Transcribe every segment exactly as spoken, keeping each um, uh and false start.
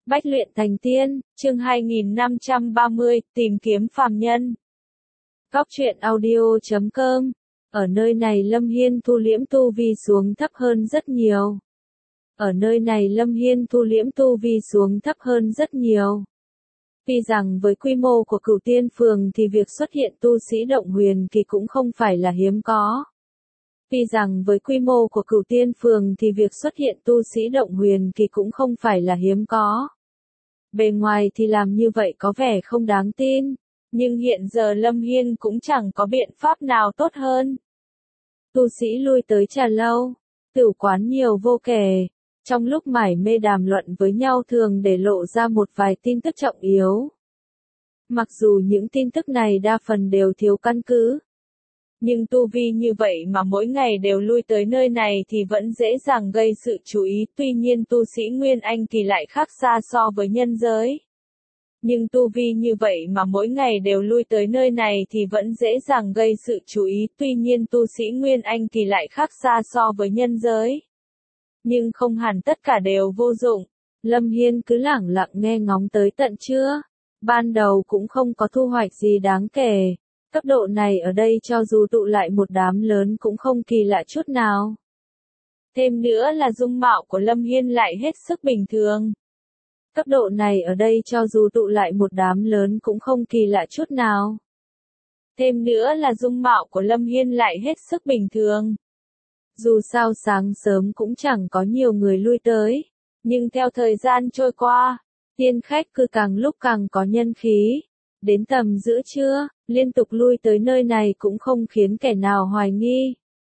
Bách luyện thành tiên, chương hai nghìn năm trăm ba mươi, tìm kiếm phàm nhân. Góc truyện audio chấm com. Ở nơi này Lâm Hiên thu liễm tu vi xuống thấp hơn rất nhiều. Ở nơi này Lâm Hiên thu liễm tu vi xuống thấp hơn rất nhiều. Tuy rằng với quy mô của Cửu Tiên Phường thì việc xuất hiện tu sĩ động huyền kỳ cũng không phải là hiếm có. Tuy rằng với quy mô của Cửu Tiên Phường thì việc xuất hiện tu sĩ động huyền kỳ cũng không phải là hiếm có. Bề ngoài thì làm như vậy có vẻ không đáng tin, nhưng hiện giờ Lâm Hiên cũng chẳng có biện pháp nào tốt hơn. Tu sĩ lui tới trà lâu, tửu quán nhiều vô kể, trong lúc mải mê đàm luận với nhau thường để lộ ra một vài tin tức trọng yếu. Mặc dù những tin tức này đa phần đều thiếu căn cứ, nhưng tu vi như vậy mà mỗi ngày đều lui tới nơi này thì vẫn dễ dàng gây sự chú ý, tuy nhiên tu sĩ Nguyên Anh kỳ lại khác xa so với nhân giới. Nhưng tu vi như vậy mà mỗi ngày đều lui tới nơi này thì vẫn dễ dàng gây sự chú ý, tuy nhiên tu sĩ Nguyên Anh kỳ lại khác xa so với nhân giới. Nhưng không hẳn tất cả đều vô dụng, Lâm Hiên cứ lẳng lặng nghe ngóng tới tận trưa. Ban đầu cũng không có thu hoạch gì đáng kể. Cấp độ này ở đây cho dù tụ lại một đám lớn cũng không kỳ lạ chút nào. Thêm nữa là dung mạo của Lâm Hiên lại hết sức bình thường. Cấp độ này ở đây cho dù tụ lại một đám lớn cũng không kỳ lạ chút nào. Thêm nữa là dung mạo của Lâm Hiên lại hết sức bình thường. Dù sao sáng sớm cũng chẳng có nhiều người lui tới, nhưng theo thời gian trôi qua, tiên khách cứ càng lúc càng có nhân khí. Đến tầm giữa trưa, liên tục lui tới nơi này cũng không khiến kẻ nào hoài nghi.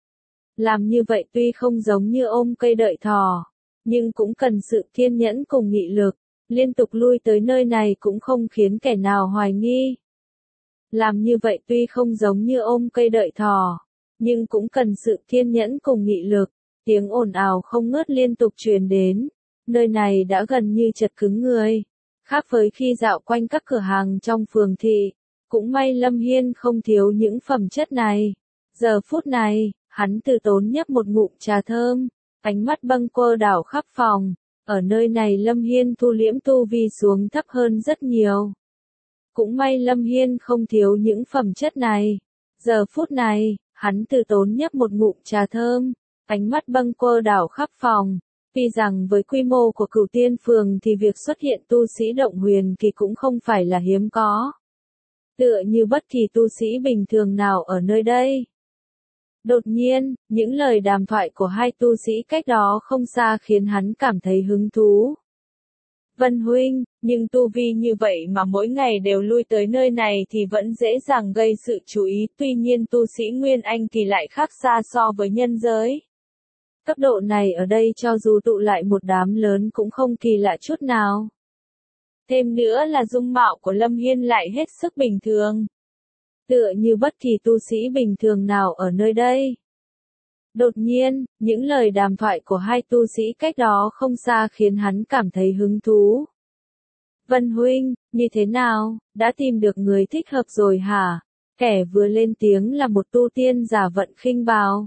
Làm như vậy tuy không giống như ôm cây đợi thỏ, nhưng cũng cần sự kiên nhẫn cùng nghị lực. Liên tục lui tới nơi này cũng không khiến kẻ nào hoài nghi. Làm như vậy tuy không giống như ôm cây đợi thỏ, nhưng cũng cần sự kiên nhẫn cùng nghị lực. Tiếng ồn ào không ngớt liên tục truyền đến. Nơi này đã gần như chật cứng người. Khác với khi dạo quanh các cửa hàng trong phường thị, cũng may Lâm Hiên không thiếu những phẩm chất này. Giờ phút này, hắn từ tốn nhấp một ngụm trà thơm, ánh mắt bâng quơ đảo khắp phòng. Ở nơi này Lâm Hiên thu liễm tu vi xuống thấp hơn rất nhiều. Cũng may Lâm Hiên không thiếu những phẩm chất này. Giờ phút này, hắn từ tốn nhấp một ngụm trà thơm, ánh mắt bâng quơ đảo khắp phòng. Tuy rằng với quy mô của Cửu Tiên Phường thì việc xuất hiện tu sĩ động huyền kỳ cũng không phải là hiếm có. Tựa như bất kỳ tu sĩ bình thường nào ở nơi đây. Đột nhiên, những lời đàm thoại của hai tu sĩ cách đó không xa khiến hắn cảm thấy hứng thú. Vân huynh, nhưng tu vi như vậy mà mỗi ngày đều lui tới nơi này thì vẫn dễ dàng gây sự chú ý, tuy nhiên tu sĩ Nguyên Anh kỳ lại khác xa so với nhân giới. Cấp độ này ở đây cho dù tụ lại một đám lớn cũng không kỳ lạ chút nào. Thêm nữa là dung mạo của Lâm Hiên lại hết sức bình thường. Tựa như bất kỳ tu sĩ bình thường nào ở nơi đây. Đột nhiên, những lời đàm thoại của hai tu sĩ cách đó không xa khiến hắn cảm thấy hứng thú. Vân huynh, như thế nào, đã tìm được người thích hợp rồi hả? Kẻ vừa lên tiếng là một tu tiên giả vận khinh bào.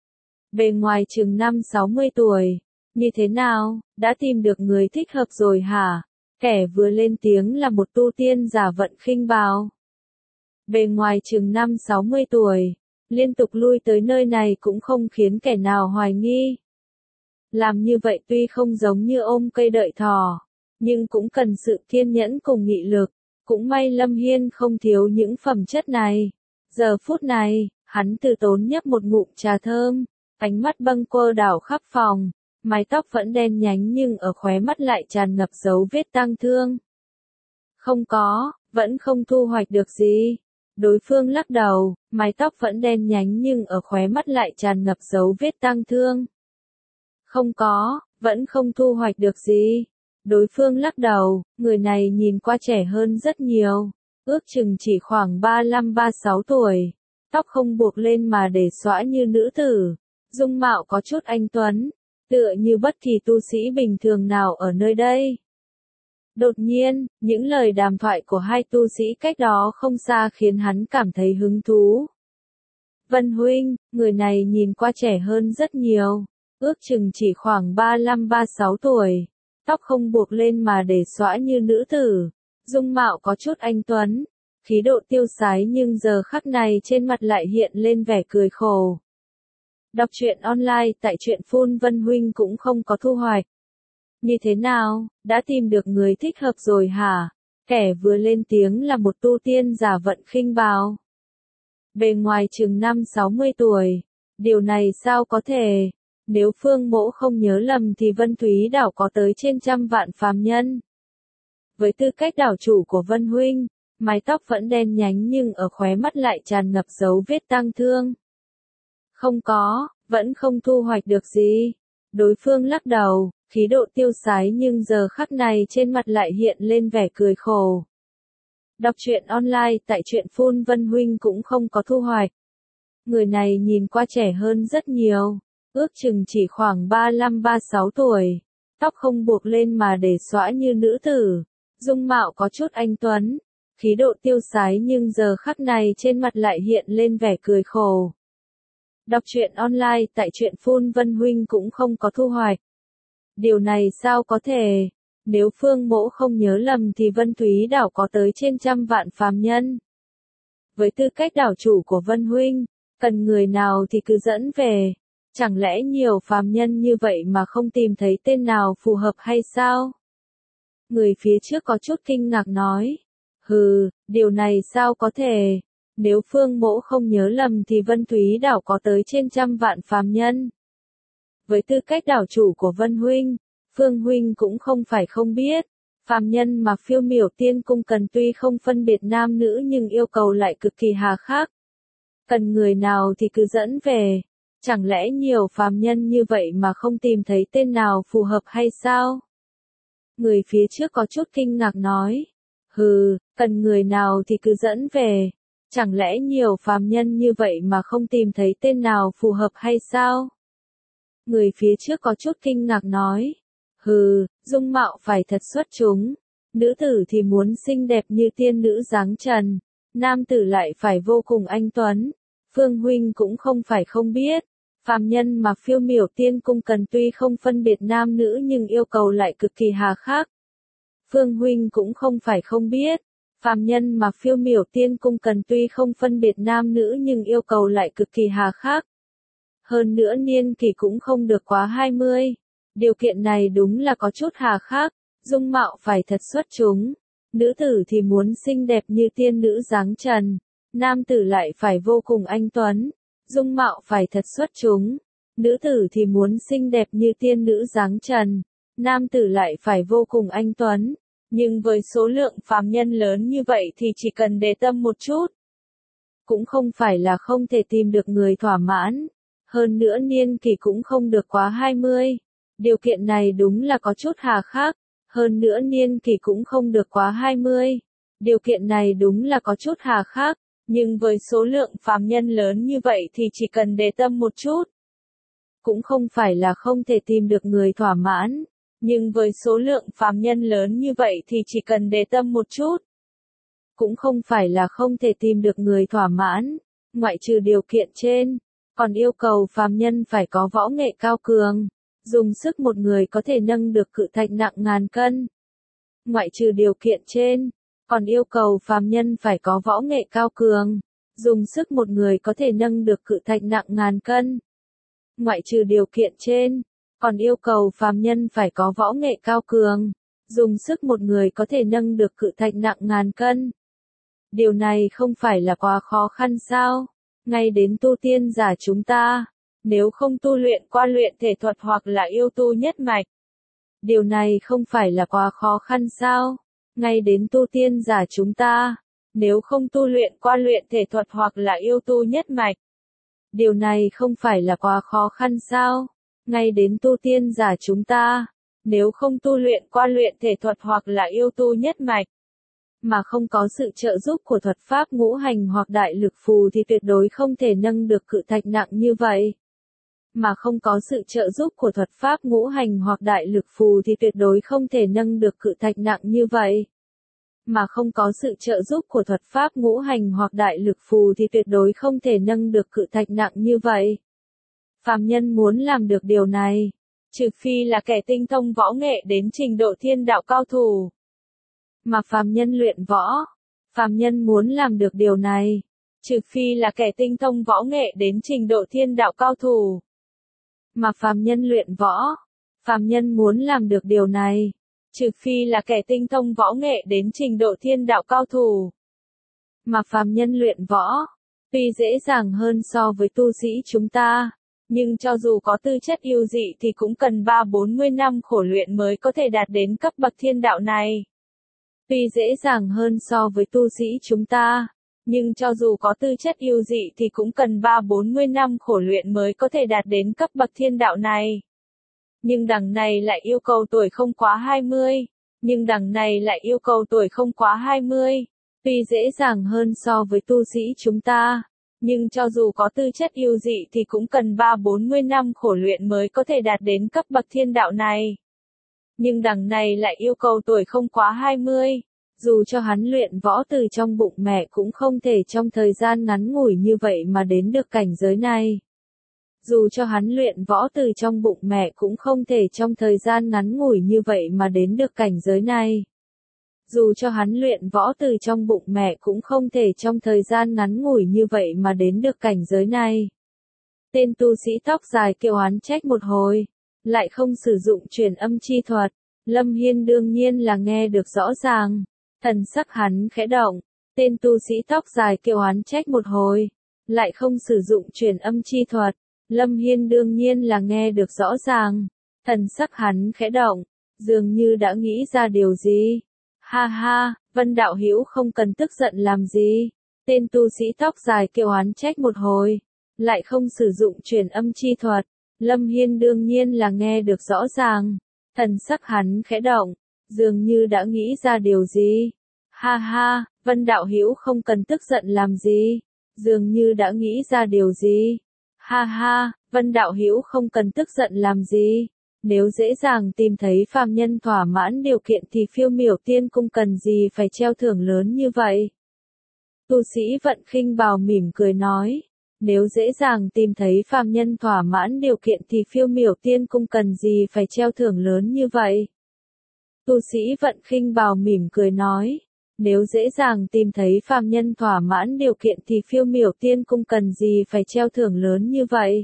Bề ngoài chừng năm sáu mươi tuổi. Như thế nào, đã tìm được người thích hợp rồi hả? Kẻ vừa lên tiếng là một tu tiên giả vận khinh bào. Bề ngoài chừng năm sáu mươi tuổi. Liên tục lui tới nơi này cũng không khiến kẻ nào hoài nghi. Làm như vậy tuy không giống như ôm cây đợi thỏ, nhưng cũng cần sự kiên nhẫn cùng nghị lực. Cũng may Lâm Hiên không thiếu những phẩm chất này. Giờ phút này, hắn từ tốn nhấp một ngụm trà thơm, ánh mắt bâng quơ đảo khắp phòng, mái tóc vẫn đen nhánh nhưng ở khóe mắt lại tràn ngập dấu vết tang thương. Không có, vẫn không thu hoạch được gì. Đối phương lắc đầu, mái tóc vẫn đen nhánh nhưng ở khóe mắt lại tràn ngập dấu vết tang thương. Không có, vẫn không thu hoạch được gì. Đối phương lắc đầu, người này nhìn qua trẻ hơn rất nhiều, ước chừng chỉ khoảng ba mươi lăm ba mươi sáu tuổi, tóc không buộc lên mà để xõa như nữ tử, dung mạo có chút anh tuấn, tựa như bất kỳ tu sĩ bình thường nào ở nơi đây. Đột nhiên, những lời đàm thoại của hai tu sĩ cách đó không xa khiến hắn cảm thấy hứng thú. Vân huynh, người này nhìn qua trẻ hơn rất nhiều, ước chừng chỉ khoảng ba mươi lăm ba mươi sáu tuổi, tóc không buộc lên mà để xõa như nữ tử, dung mạo có chút anh tuấn, khí độ tiêu sái nhưng giờ khắc này trên mặt lại hiện lên vẻ cười khổ. Đọc truyện online tại truyện Phun Vân Huynh cũng không có thu hoạch. Như thế nào, đã tìm được người thích hợp rồi hả? Kẻ vừa lên tiếng là một tu tiên giả vận khinh bào. Bề ngoài chừng năm sáu mươi tuổi, điều này sao có thể? Nếu Phương Mỗ không nhớ lầm thì Vân Thúy đảo có tới trên trăm vạn phàm nhân. Với tư cách đảo chủ của Vân Huynh, mái tóc vẫn đen nhánh nhưng ở khóe mắt lại tràn ngập dấu vết tang thương. Không có, vẫn không thu hoạch được gì. Đối phương lắc đầu, khí độ tiêu sái nhưng giờ khắc này trên mặt lại hiện lên vẻ cười khổ. Đọc truyện online tại truyện Phun Vân Huynh cũng không có thu hoạch. Người này nhìn qua trẻ hơn rất nhiều, ước chừng chỉ khoảng ba mươi lăm ba mươi sáu tuổi, tóc không buộc lên mà để xõa như nữ tử, dung mạo có chút anh tuấn, khí độ tiêu sái nhưng giờ khắc này trên mặt lại hiện lên vẻ cười khổ. Đọc truyện online tại truyện Phun Vân Huynh cũng không có thu hoạch. Điều này sao có thể? Nếu Phương Mỗ không nhớ lầm thì Vân Thúy đảo có tới trên trăm vạn phàm nhân. Với tư cách đảo chủ của Vân Huynh, cần người nào thì cứ dẫn về. Chẳng lẽ nhiều phàm nhân như vậy mà không tìm thấy tên nào phù hợp hay sao? Người phía trước có chút kinh ngạc nói. Hừ, điều này sao có thể? Nếu Phương Mỗ không nhớ lầm thì Vân Thúy đảo có tới trên trăm vạn phàm nhân. Với tư cách đảo chủ của Vân Huynh, Phương Huynh cũng không phải không biết, phàm nhân mà phiêu miểu tiên cung cần tuy không phân biệt nam nữ nhưng yêu cầu lại cực kỳ hà khắc. Cần người nào thì cứ dẫn về, chẳng lẽ nhiều phàm nhân như vậy mà không tìm thấy tên nào phù hợp hay sao? Người phía trước có chút kinh ngạc nói, hừ, cần người nào thì cứ dẫn về, chẳng lẽ nhiều phàm nhân như vậy mà không tìm thấy tên nào phù hợp hay sao? Người phía trước có chút kinh ngạc nói, hừ, dung mạo phải thật xuất chúng, nữ tử thì muốn xinh đẹp như tiên nữ dáng trần, nam tử lại phải vô cùng anh tuấn. Phương Huynh cũng không phải không biết, phàm nhân mà phiêu miểu tiên cung cần tuy không phân biệt nam nữ nhưng yêu cầu lại cực kỳ hà khắc. Phương Huynh cũng không phải không biết, phàm nhân mà phiêu miểu tiên cung cần tuy không phân biệt nam nữ nhưng yêu cầu lại cực kỳ hà khắc. Hơn nữa niên kỷ cũng không được quá hai mươi. Điều kiện này đúng là có chút hà khắc, dung mạo phải thật xuất chúng. Nữ tử thì muốn xinh đẹp như tiên nữ dáng trần, nam tử lại phải vô cùng anh tuấn. Dung mạo phải thật xuất chúng. Nữ tử thì muốn xinh đẹp như tiên nữ dáng trần, nam tử lại phải vô cùng anh tuấn. Nhưng với số lượng phàm nhân lớn như vậy thì chỉ cần để tâm một chút, cũng không phải là không thể tìm được người thỏa mãn. Hơn nữa niên kỷ cũng không được quá hai mươi. Điều kiện này đúng là có chút hà khắc. Hơn nữa niên kỷ cũng không được quá hai mươi. Điều kiện này đúng là có chút hà khắc. Nhưng với số lượng phàm nhân lớn như vậy thì chỉ cần để tâm một chút, cũng không phải là không thể tìm được người thỏa mãn. Nhưng với số lượng phàm nhân lớn như vậy thì chỉ cần để tâm một chút, cũng không phải là không thể tìm được người thỏa mãn. Ngoại trừ điều kiện trên, còn yêu cầu phàm nhân phải có võ nghệ cao cường, dùng sức một người có thể nâng được cự thạch nặng ngàn cân. Ngoại trừ điều kiện trên, còn yêu cầu phàm nhân phải có võ nghệ cao cường, dùng sức một người có thể nâng được cự thạch nặng ngàn cân. Ngoại trừ điều kiện trên, còn yêu cầu phàm nhân phải có võ nghệ cao cường, dùng sức một người có thể nâng được cự thạch nặng ngàn cân. Điều này không phải là quá khó khăn sao? Ngay đến tu tiên giả chúng ta, nếu không tu luyện qua luyện thể thuật hoặc là yêu tu nhất mạch, điều này không phải là quá khó khăn sao? Ngay đến tu tiên giả chúng ta, nếu không tu luyện qua luyện thể thuật hoặc là yêu tu nhất mạch, điều này không phải là quá khó khăn sao? Ngay đến tu tiên giả chúng ta, nếu không tu luyện qua luyện thể thuật hoặc là yêu tu nhất mạch, mà không có sự trợ giúp của thuật pháp ngũ hành hoặc đại lực phù thì tuyệt đối không thể nâng được cự thạch nặng như vậy. Mà không có sự trợ giúp của thuật pháp ngũ hành hoặc đại lực phù thì tuyệt đối không thể nâng được cự thạch nặng như vậy. Mà không có sự trợ giúp của thuật pháp ngũ hành hoặc đại lực phù thì tuyệt đối không thể nâng được cự thạch nặng như vậy. Phàm nhân muốn làm được điều này, trừ phi là kẻ tinh thông võ nghệ đến trình độ thiên đạo cao thủ. Mà phàm nhân luyện võ, phàm nhân muốn làm được điều này, trừ phi là kẻ tinh thông võ nghệ đến trình độ thiên đạo cao thủ. Mà phàm nhân luyện võ, phàm nhân muốn làm được điều này, trừ phi là kẻ tinh thông võ nghệ đến trình độ thiên đạo cao thủ. Mà phàm nhân luyện võ, tuy dễ dàng hơn so với tu sĩ chúng ta, nhưng cho dù có tư chất yêu dị thì cũng cần ba bốn mươi năm khổ luyện mới có thể đạt đến cấp bậc thiên đạo này. Tuy dễ dàng hơn so với tu sĩ chúng ta, nhưng cho dù có tư chất yêu dị thì cũng cần ba bốn mươi năm khổ luyện mới có thể đạt đến cấp bậc thiên đạo này. Nhưng đằng này lại yêu cầu tuổi không quá hai mươi. Nhưng đằng này lại yêu cầu tuổi không quá hai mươi. Tuy dễ dàng hơn so với tu sĩ chúng ta, nhưng cho dù có tư chất yêu dị thì cũng cần ba bốn mươi năm khổ luyện mới có thể đạt đến cấp bậc thiên đạo này. Nhưng đằng này lại yêu cầu tuổi không quá hai mươi. Dù cho hắn luyện võ từ trong bụng mẹ cũng không thể trong thời gian ngắn ngủi như vậy mà đến được cảnh giới này. Dù cho hắn luyện võ từ trong bụng mẹ cũng không thể trong thời gian ngắn ngủi như vậy mà đến được cảnh giới này. Dù cho hắn luyện võ từ trong bụng mẹ cũng không thể trong thời gian ngắn ngủi như vậy mà đến được cảnh giới này. Tên tu sĩ tóc dài kêu oán trách một hồi, lại không sử dụng truyền âm chi thuật. Lâm Hiên đương nhiên là nghe được rõ ràng. Thần sắc hắn khẽ động, tên tu sĩ tóc dài kêu oán trách một hồi, lại không sử dụng truyền âm chi thuật. Lâm Hiên đương nhiên là nghe được rõ ràng. Thần sắc hắn khẽ động, dường như đã nghĩ ra điều gì. Ha ha, Vân đạo hữu không cần tức giận làm gì. Tên tu sĩ tóc dài kêu oán trách một hồi, lại không sử dụng truyền âm chi thuật. Lâm Hiên đương nhiên là nghe được rõ ràng. Thần sắc hắn khẽ động, dường như đã nghĩ ra điều gì. Ha ha, Vân đạo hữu không cần tức giận làm gì. Dường như đã nghĩ ra điều gì. Ha ha, Vân đạo hữu không cần tức giận làm gì. Nếu dễ dàng tìm thấy phàm nhân thỏa mãn điều kiện thì phiêu miểu tiên cung cần gì phải treo thưởng lớn như vậy. Tu sĩ Vận Khinh Bào mỉm cười nói. Nếu dễ dàng tìm thấy phàm nhân thỏa mãn điều kiện thì phiêu miểu tiên cung cần gì phải treo thưởng lớn như vậy. Tu sĩ Vận Khinh Bào mỉm cười nói. Nếu dễ dàng tìm thấy phàm nhân thỏa mãn điều kiện thì phiêu miểu tiên cung cần gì phải treo thưởng lớn như vậy.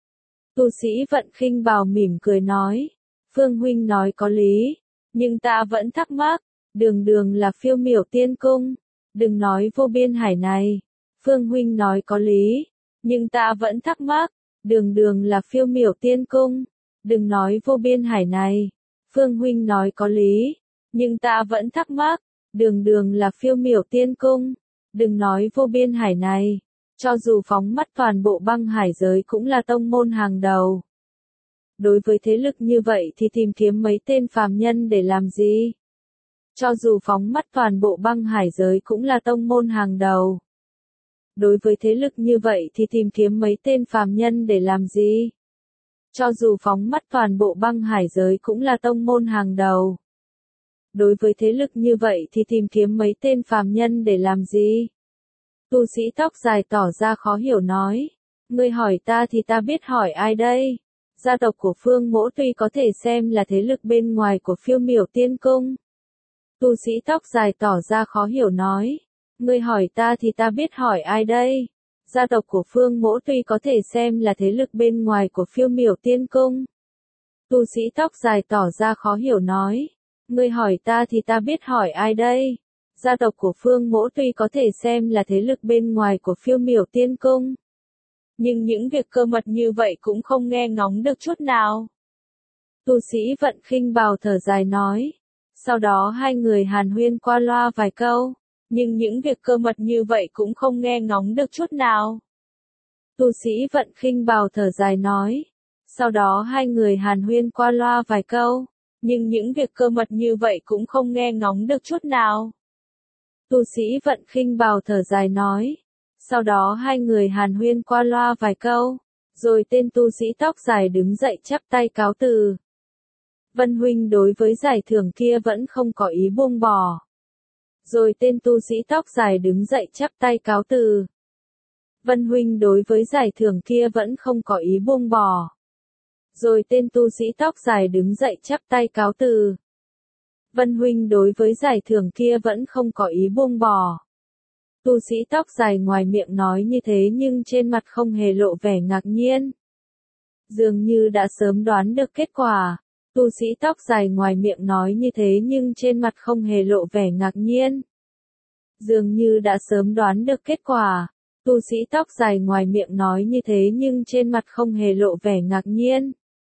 Tu sĩ Vận Khinh Bào mỉm cười nói. Phương huynh nói có lý, nhưng ta vẫn thắc mắc, đường đường là phiêu miểu tiên cung, đừng nói vô biên hải này. Phương huynh nói có lý, nhưng ta vẫn thắc mắc, đường đường là phiêu miểu tiên cung, đừng nói vô biên hải này. Phương huynh nói có lý, nhưng ta vẫn thắc mắc, đường đường là phiêu miểu tiên cung, đừng nói vô biên hải này. Cho dù phóng mắt toàn bộ băng hải giới cũng là tông môn hàng đầu. Đối với thế lực như vậy thì tìm kiếm mấy tên phàm nhân để làm gì? Cho dù phóng mắt toàn bộ băng hải giới cũng là tông môn hàng đầu. Đối với thế lực như vậy thì tìm kiếm mấy tên phàm nhân để làm gì? Cho dù phóng mắt toàn bộ băng hải giới cũng là tông môn hàng đầu. Đối với thế lực như vậy thì tìm kiếm mấy tên phàm nhân để làm gì? Tu sĩ tóc dài tỏ ra khó hiểu nói. Ngươi hỏi ta thì ta biết hỏi ai đây? Gia tộc của Phương Mỗ tuy có thể xem là thế lực bên ngoài của phiêu miểu tiên cung. Tu sĩ tóc dài tỏ ra khó hiểu nói. Ngươi hỏi ta thì ta biết hỏi ai đây? Gia tộc của Phương Mỗ tuy có thể xem là thế lực bên ngoài của phiêu miểu tiên cung. Tu sĩ tóc dài tỏ ra khó hiểu nói. Ngươi hỏi ta thì ta biết hỏi ai đây? Gia tộc của Phương Mỗ tuy có thể xem là thế lực bên ngoài của phiêu miểu tiên cung. Nhưng những việc cơ mật như vậy cũng không nghe ngóng được chút nào. Tu sĩ Vận Khinh Bào thở dài nói. Sau đó hai người hàn huyên qua loa vài câu. Nhưng những việc cơ mật như vậy cũng không nghe ngóng được chút nào. Tu sĩ Vận Khinh Bào thở dài nói. Sau đó hai người hàn huyên qua loa vài câu. Nhưng những việc cơ mật như vậy cũng không nghe ngóng được chút nào. Tu sĩ Vận Khinh Bào thở dài nói. Sau đó hai người hàn huyên qua loa vài câu. Rồi tên tu sĩ tóc dài đứng dậy chắp tay cáo từ. Vân huynh đối với giải thưởng kia vẫn không có ý buông bỏ. Rồi tên tu sĩ tóc dài đứng dậy chắp tay cáo từ. Vân huynh đối với giải thưởng kia vẫn không có ý buông bỏ. Rồi tên tu sĩ tóc dài đứng dậy chắp tay cáo từ. Vân huynh đối với giải thưởng kia vẫn không có ý buông bỏ. Tu sĩ tóc dài ngoài miệng nói như thế nhưng trên mặt không hề lộ vẻ ngạc nhiên. Dường như đã sớm đoán được kết quả. Tu sĩ tóc dài ngoài miệng nói như thế nhưng trên mặt không hề lộ vẻ ngạc nhiên. Dường như đã sớm đoán được kết quả. Tu sĩ tóc dài ngoài miệng nói như thế nhưng trên mặt không hề lộ vẻ ngạc nhiên.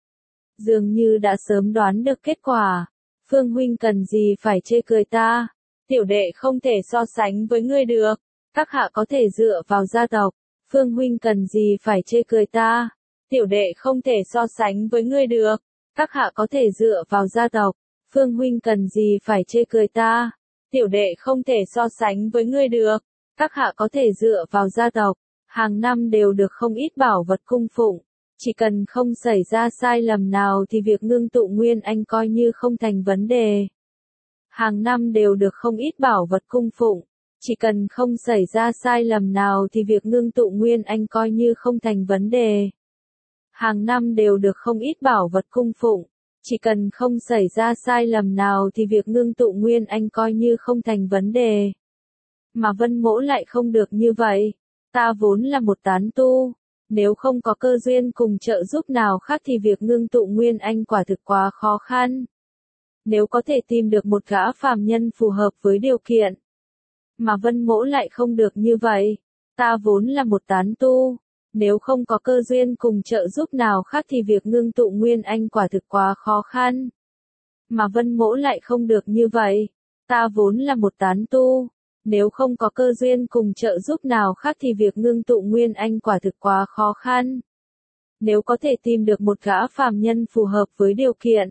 Dường như đã sớm đoán được kết quả. Phương huynh cần gì phải chê cười ta? Tiểu đệ không thể so sánh với ngươi được. Các hạ có thể dựa vào gia tộc. Phương huynh cần gì phải chê cười ta? Tiểu đệ không thể so sánh với ngươi được. Các hạ có thể dựa vào gia tộc. Phương huynh cần gì phải chê cười ta? Tiểu đệ không thể so sánh với ngươi được. Các hạ có thể dựa vào gia tộc. Hàng năm đều được không ít bảo vật cung phụng. Chỉ cần không xảy ra sai lầm nào thì việc ngưng tụ Nguyên Anh coi như không thành vấn đề. Hàng năm đều được không ít bảo vật cung phụng. Chỉ cần không xảy ra sai lầm nào thì việc ngưng tụ Nguyên Anh coi như không thành vấn đề. Hàng năm đều được không ít bảo vật cung phụng. Chỉ cần không xảy ra sai lầm nào thì việc ngưng tụ Nguyên Anh coi như không thành vấn đề. Mà Vân Mỗ lại không được như vậy. Ta vốn là một tán tu. Nếu không có cơ duyên cùng trợ giúp nào khác thì việc ngưng tụ Nguyên Anh quả thực quá khó khăn. Nếu có thể tìm được một gã phàm nhân phù hợp với điều kiện. Mà Vân Mỗ lại không được như vậy. Ta vốn là một tán tu. Nếu không có cơ duyên cùng trợ giúp nào khác thì việc ngưng tụ Nguyên Anh quả thực quá khó khăn. Mà Vân Mỗ lại không được như vậy. Ta vốn là một tán tu. Nếu không có cơ duyên cùng trợ giúp nào khác thì việc ngưng tụ Nguyên Anh quả thực quá khó khăn. Nếu có thể tìm được một gã phàm nhân phù hợp với điều kiện.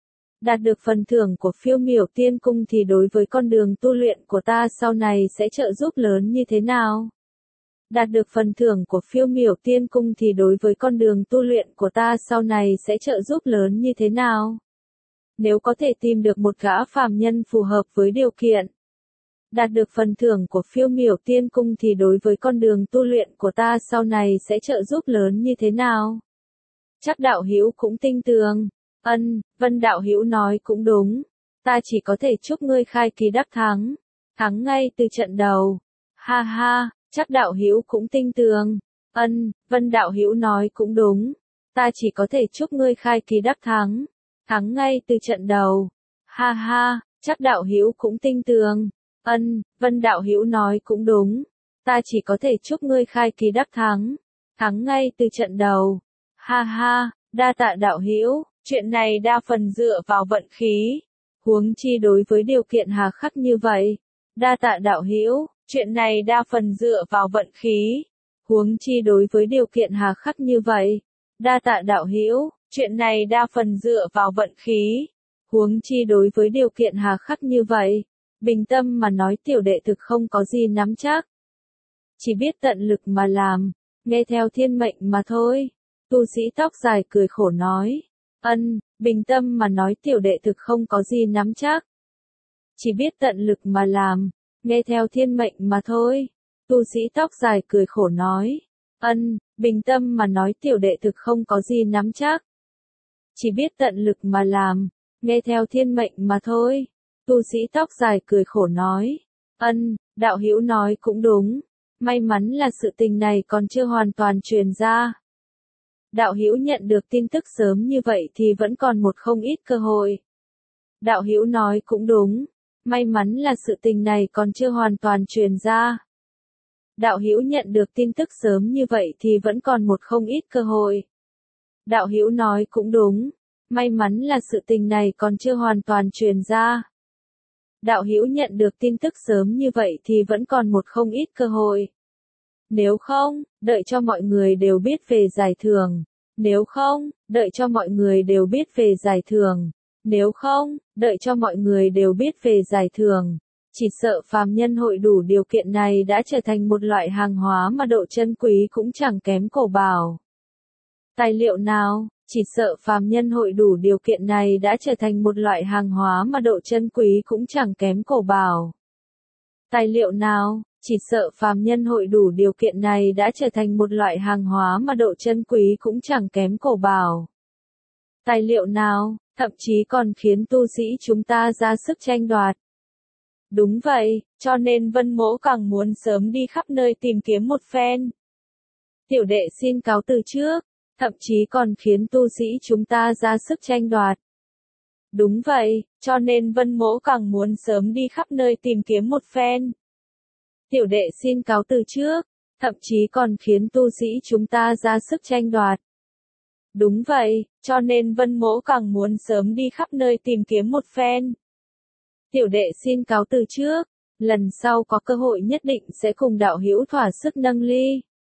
Đạt được phần thưởng của Phiêu Miểu Tiên Cung thì đối với con đường tu luyện của ta sau này sẽ trợ giúp lớn như thế nào? Đạt được phần thưởng của Phiêu Miểu Tiên Cung thì đối với con đường tu luyện của ta sau này sẽ trợ giúp lớn như thế nào? Nếu có thể tìm được một gã phàm nhân phù hợp với điều kiện. Đạt được phần thưởng của Phiêu Miểu Tiên Cung thì đối với con đường tu luyện của ta sau này sẽ trợ giúp lớn như thế nào? Chắc đạo hữu cũng tinh tường. Ân, Vân đạo hữu nói cũng đúng. Ta chỉ có thể chúc ngươi khai kỳ đắc thắng. Thắng ngay từ trận đầu. Ha ha, chắc đạo hữu cũng tinh tường. Ân, Vân đạo hữu nói cũng đúng. Ta chỉ có thể chúc ngươi khai kỳ đắc thắng. Thắng ngay từ trận đầu. Ha ha, chắc đạo hữu cũng tinh tường. Ân, Vân đạo hữu nói cũng đúng. Ta chỉ có thể chúc ngươi khai kỳ đắc thắng. Thắng ngay từ trận đầu. Ha ha, đa tạ đạo hữu. Chuyện này đa phần dựa vào vận khí. Huống chi đối với điều kiện hà khắc như vậy. Đa tạ đạo hữu. Chuyện này đa phần dựa vào vận khí. Huống chi đối với điều kiện hà khắc như vậy. Đa tạ đạo hữu. Chuyện này đa phần dựa vào vận khí. Huống chi đối với điều kiện hà khắc như vậy. Bình tâm mà nói tiểu đệ thực không có gì nắm chắc. Chỉ biết tận lực mà làm. Nghe theo thiên mệnh mà thôi. Tu sĩ tóc dài cười khổ nói. Ân, bình tâm mà nói tiểu đệ thực không có gì nắm chắc. Chỉ biết tận lực mà làm. Nghe theo thiên mệnh mà thôi. Tu sĩ tóc dài cười khổ nói. Ân, bình tâm mà nói tiểu đệ thực không có gì nắm chắc. Chỉ biết tận lực mà làm. Nghe theo thiên mệnh mà thôi. Tu sĩ tóc dài cười khổ nói. Ân, đạo hữu nói cũng đúng. May mắn là sự tình này còn chưa hoàn toàn truyền ra. Đạo hữu nhận được tin tức sớm như vậy thì vẫn còn một không ít cơ hội. Đạo hữu nói cũng đúng. May mắn là sự tình này còn chưa hoàn toàn truyền ra. Đạo hữu nhận được tin tức sớm như vậy thì vẫn còn một không ít cơ hội. Đạo hữu nói cũng đúng. May mắn là sự tình này còn chưa hoàn toàn truyền ra. Đạo hữu nhận được tin tức sớm như vậy thì vẫn còn một không ít cơ hội. Nếu không, đợi cho mọi người đều biết về giải thưởng. Nếu không, đợi cho mọi người đều biết về giải thưởng. Nếu không, đợi cho mọi người đều biết về giải thưởng. Chỉ sợ phàm nhân hội đủ điều kiện này đã trở thành một loại hàng hóa mà độ chân quý cũng chẳng kém cổ bảo. Tài liệu nào? Chỉ sợ phàm nhân hội đủ điều kiện này đã trở thành một loại hàng hóa mà độ chân quý cũng chẳng kém cổ bảo. Tài liệu nào? Chỉ sợ phàm nhân hội đủ điều kiện này đã trở thành một loại hàng hóa mà độ chân quý cũng chẳng kém cổ bảo. tài liệu nào, thậm chí còn khiến tu sĩ chúng ta ra sức tranh đoạt. Đúng vậy, cho nên Vân Mỗ càng muốn sớm đi khắp nơi tìm kiếm một phen. Tiểu đệ xin cáo từ trước, thậm chí còn khiến tu sĩ chúng ta ra sức tranh đoạt. Đúng vậy, cho nên Vân Mỗ càng muốn sớm đi khắp nơi tìm kiếm một phen. Tiểu đệ xin cáo từ trước, thậm chí còn khiến tu sĩ chúng ta ra sức tranh đoạt. Đúng vậy, cho nên Vân Mỗ càng muốn sớm đi khắp nơi tìm kiếm một phen. Tiểu đệ xin cáo từ trước, lần sau có cơ hội nhất định sẽ cùng đạo hữu thỏa sức nâng ly.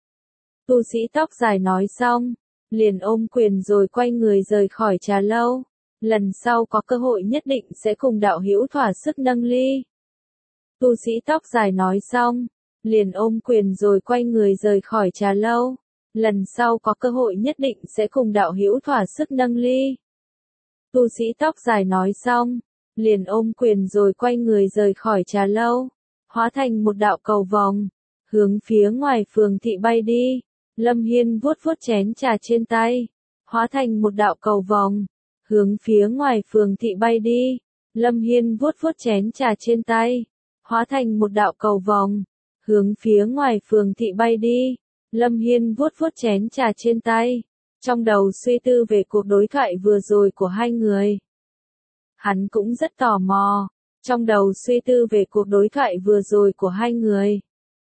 Tu sĩ tóc dài nói xong, liền ôm quyền rồi quay người rời khỏi trà lâu. Lần sau có cơ hội nhất định sẽ cùng đạo hữu thỏa sức nâng ly. Tu sĩ tóc dài nói xong, liền ôm quyền rồi quay người rời khỏi trà lâu. Lần sau có cơ hội nhất định sẽ cùng đạo hữu thỏa sức nâng ly. Tu sĩ tóc dài nói xong, liền ôm quyền rồi quay người rời khỏi trà lâu, hóa thành một đạo cầu vòng, hướng phía ngoài phường thị bay đi. Lâm Hiên vuốt vuốt chén trà trên tay, hóa thành một đạo cầu vòng, hướng phía ngoài phường thị bay đi. Lâm Hiên vuốt vuốt chén trà trên tay, hóa thành một đạo cầu vòng, hướng phía ngoài phường thị bay đi. Lâm Hiên vuốt vuốt chén trà trên tay, trong đầu suy tư về cuộc đối thoại vừa rồi của hai người. Hắn cũng rất tò mò, trong đầu suy tư về cuộc đối thoại vừa rồi của hai người.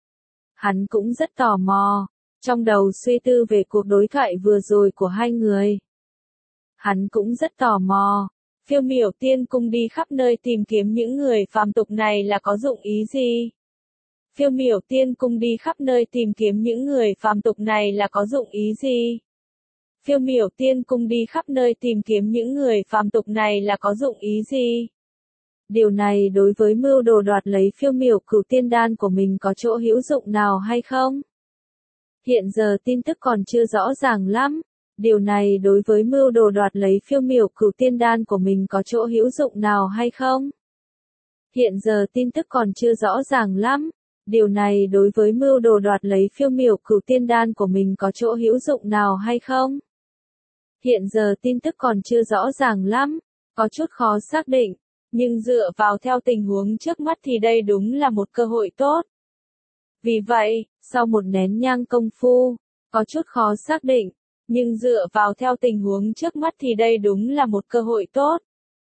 Hắn cũng rất tò mò, trong đầu suy tư về cuộc đối thoại vừa rồi của hai người. Hắn cũng rất tò mò, Phiêu Miểu Tiên Cung đi khắp nơi tìm kiếm những người phàm tục này là có dụng ý gì? Phiêu Miểu Tiên Cung đi khắp nơi tìm kiếm những người phàm tục này là có dụng ý gì? Phiêu Miểu Tiên Cung đi khắp nơi tìm kiếm những người phàm tục này là có dụng ý gì? Điều này đối với mưu đồ đoạt lấy Phiêu Miểu Cửu Tiên Đan của mình có chỗ hữu dụng nào hay không? Hiện giờ tin tức còn chưa rõ ràng lắm. Điều này đối với mưu đồ đoạt lấy Phiêu Miểu Cửu Tiên Đan của mình có chỗ hữu dụng nào hay không? Hiện giờ tin tức còn chưa rõ ràng lắm. Điều này đối với mưu đồ đoạt lấy Phiêu Miểu Cửu Tiên Đan của mình có chỗ hữu dụng nào hay không? Hiện giờ tin tức còn chưa rõ ràng lắm, có chút khó xác định, nhưng dựa vào theo tình huống trước mắt thì đây đúng là một cơ hội tốt. Vì vậy, sau một nén nhang công phu, có chút khó xác định, nhưng dựa vào theo tình huống trước mắt thì đây đúng là một cơ hội tốt.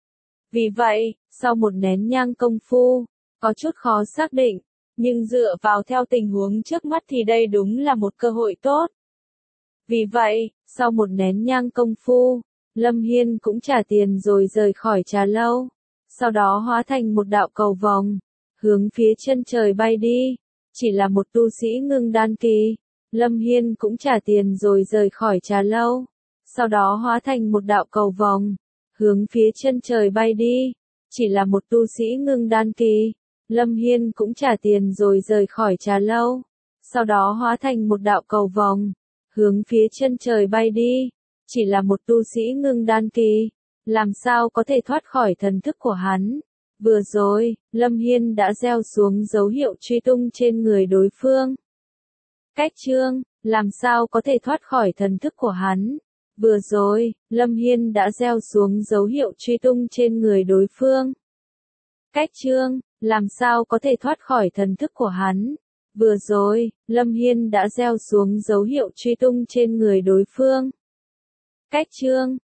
Vì vậy, sau một nén nhang công phu, có chút khó xác định, nhưng dựa vào theo tình huống trước mắt thì đây đúng là một cơ hội tốt. Vì vậy, sau một nén nhang công phu, Lâm Hiên cũng trả tiền rồi rời khỏi trà lâu, sau đó hóa thành một đạo cầu vòng, hướng phía chân trời bay đi. Chỉ là một tu sĩ ngưng đan kỳ, Lâm Hiên cũng trả tiền rồi rời khỏi trà lâu, sau đó hóa thành một đạo cầu vòng, hướng phía chân trời bay đi. Chỉ là một tu sĩ ngưng đan kỳ, Lâm Hiên cũng trả tiền rồi rời khỏi trà lâu, sau đó hóa thành một đạo cầu vòng, hướng phía chân trời bay đi. Chỉ là một tu sĩ ngưng đan kỳ, làm sao có thể thoát khỏi thần thức của hắn? Vừa rồi, Lâm Hiên đã gieo xuống dấu hiệu truy tung trên người đối phương. Cách chương, làm sao có thể thoát khỏi thần thức của hắn? Vừa rồi, Lâm Hiên đã gieo xuống dấu hiệu truy tung trên người đối phương. Cách chương, làm sao có thể thoát khỏi thần thức của hắn? Vừa rồi, Lâm Hiên đã gieo xuống dấu hiệu truy tung trên người đối phương. Cách chương,